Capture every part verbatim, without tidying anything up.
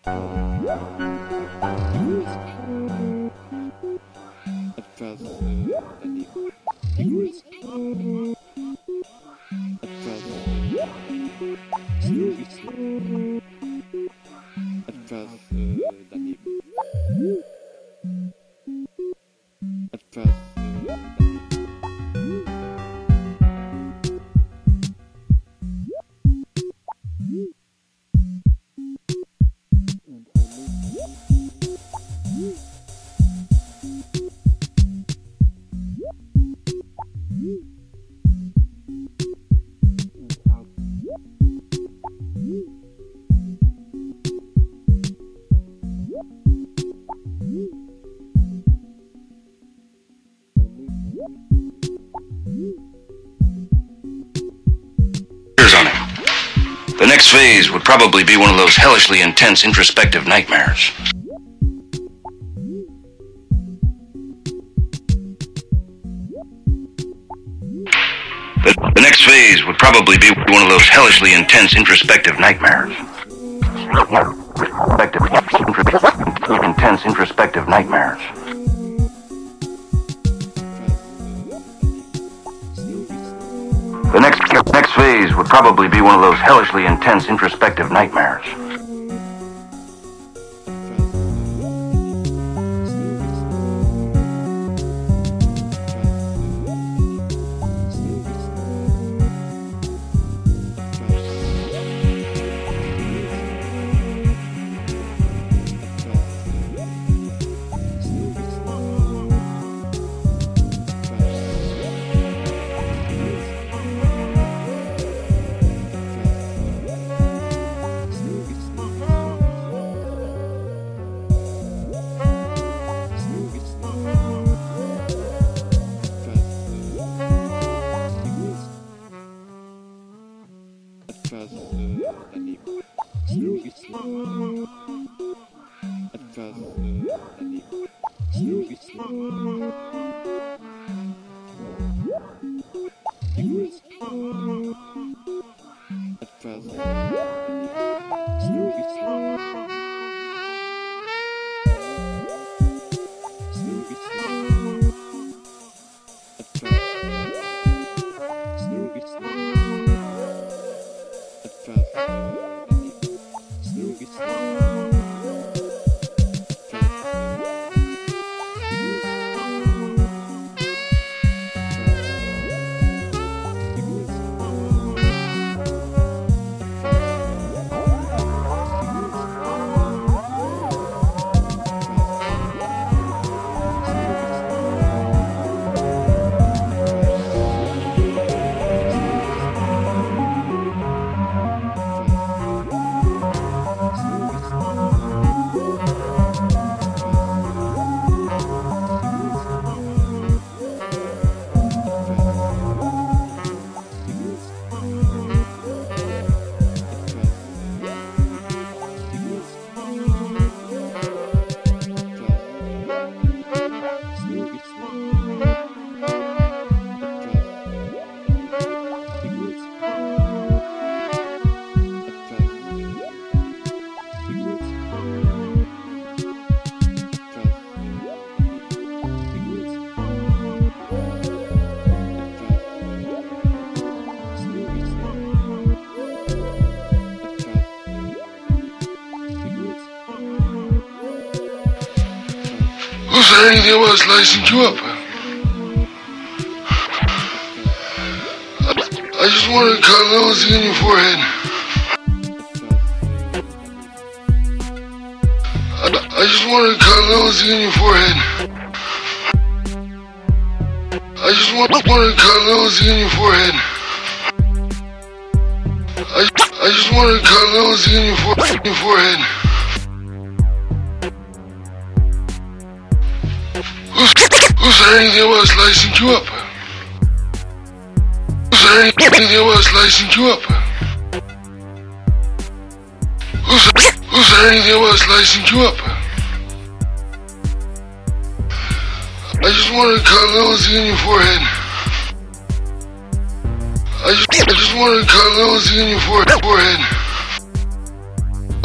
Etwas äh, daneben. Etwas Etwas äh, daneben. Etwas on him. The next phase would probably be one of those hellishly intense introspective nightmares. The, the next phase would probably be one of those hellishly intense introspective nightmares. Intense introspective nightmares. The next next phase would probably be one of those hellishly intense introspective nightmares. Etwas äh, daneben. Etwas äh, daneben. Etwas Was there anything else license you up? I, I just wanted to cut a little Z in your forehead. I, I just wanted to cut a little Z in your forehead. I just want, wanted to cut a little Z in your forehead. I, I just wanted to cut a little Z in your, for, your forehead. Who's, who's there anything else license you up? Who's there anything else license you up? Who's, who's there anything else license you up? I just wanted to cut a little Z in your forehead. I just, I just wanted to cut a little Z in your forehead.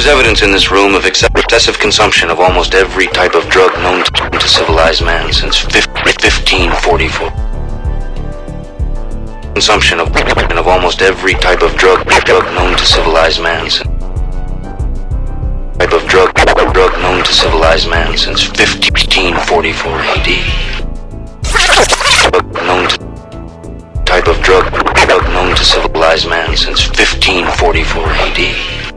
was evidence in this room of excessive consumption of almost every type of drug known to civilized man since fifteen forty-four. Consumption of, of almost every type of drug, drug known to civilized man since type of drug, drug known to civilized man since fifteen forty-four A D. Known to type of drug, drug known to civilized man since fifteen forty-four A D.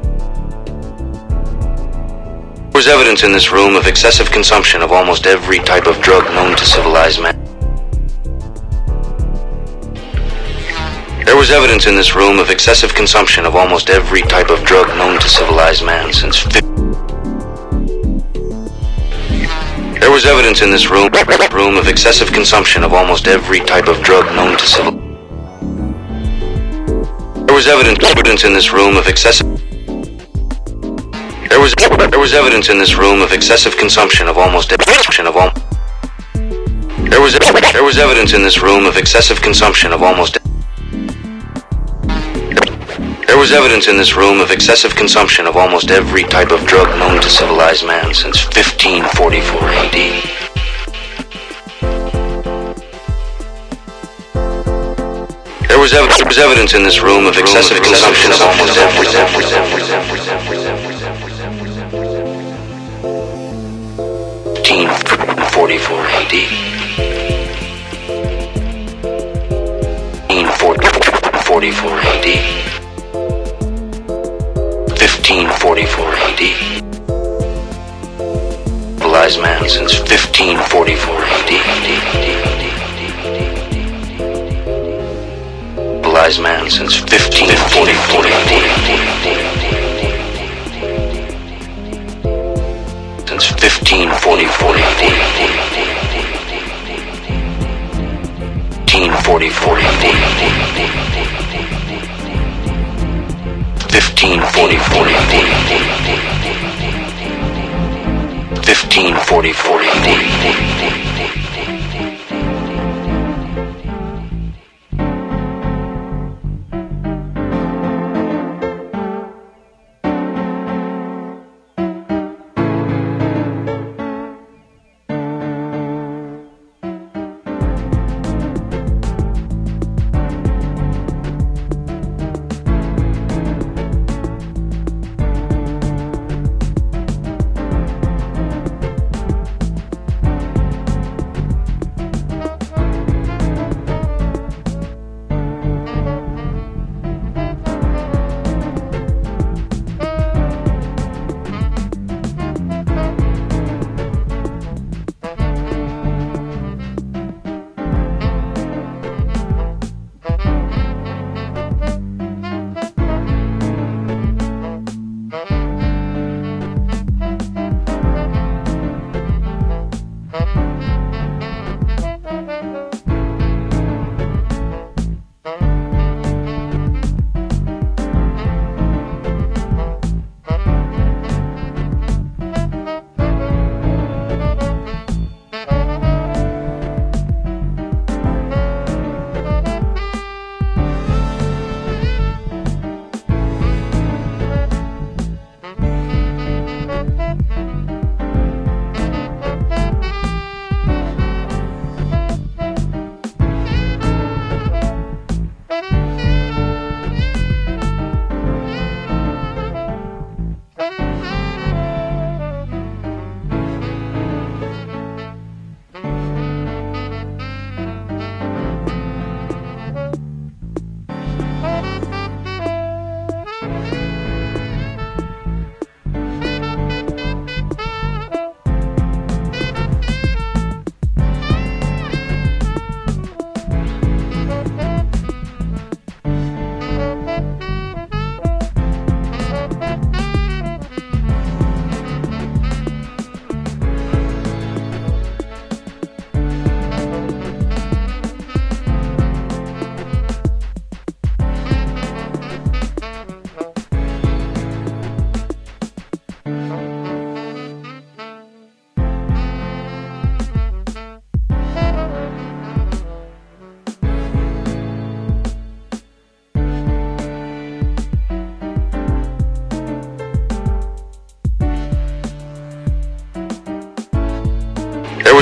There was evidence in this room of excessive consumption of almost every type of drug known to civilized man. There was evidence in this room of excessive consumption of almost every type of drug known to civilized man since There was evidence in this room room of excessive consumption of almost every type of drug known to civil. There was evidence evidence in this room of excessive There was there was evidence in this room of excessive consumption of almost consumption of all. There was there was evidence in this room of excessive consumption of almost. There was evidence in this room of excessive consumption of almost every type of drug known to civilized man since fifteen forty-four A D. There was, ev- there was evidence in this room of excessive consumption of almost every fifteen forty-four A D. fifteen forty-four A D. fifteen forty-four A D. Civilized man since fifteen forty-four A D. Civilized man since fifteen forty-four A D. Since fifteen forty-four A D. fifteen forty-four A D. fifteen forty-four A D. fifteen forty-four A D.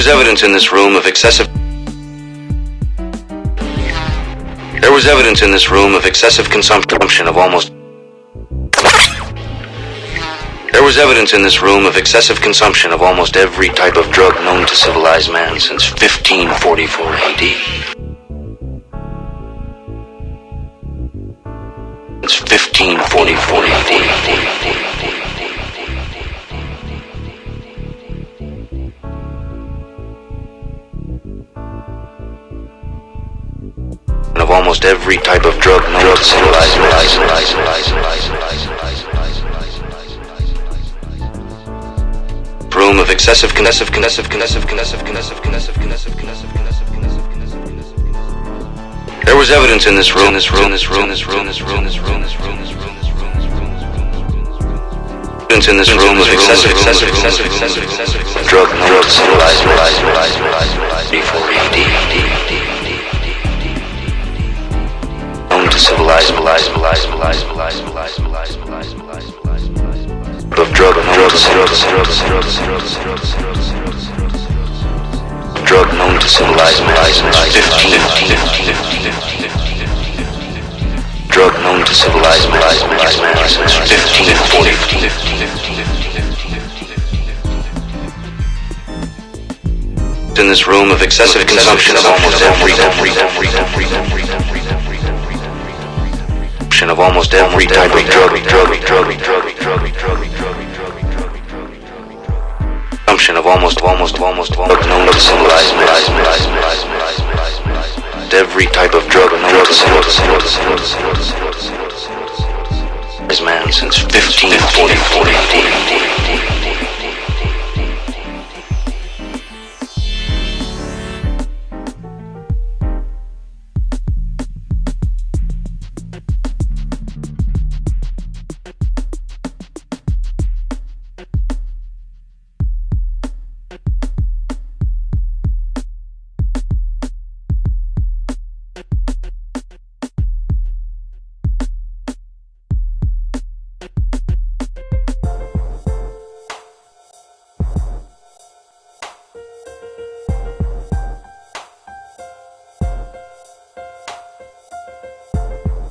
was evidence in this room of excessive There was evidence in this room of excessive consumption of almost There was evidence in this room of excessive consumption of almost every type of drug known to civilized man since fifteen forty-four A D. Since fifteen forty-four A D. Of almost every type of drug known to civilized room of excessive excessive excessive excessive excessive excessive excessive excessive There was evidence in this room, this room, this room, this room, this room, this room, this room, this room, this room, this room, evidence in this room of excessive excessive excessive excessive excessive drug known to civilized before A D. Known to civilized, civilized, civilized, civilized, civilized, civilized, civilized, civilized, civilized, of drug known to civilized, drug known to civilized, civilized, fifteen, drug known to civilized, civilized, civilized, fifteen, forty, in this room of excessive consumption of almost every, every, every, every, every, every, of almost every type of drug, drug, drug, drug, drug, drug, consumption of almost, almost, almost, almost known to civilized, every type of drug known to civilized man since fifteen forty-four A D.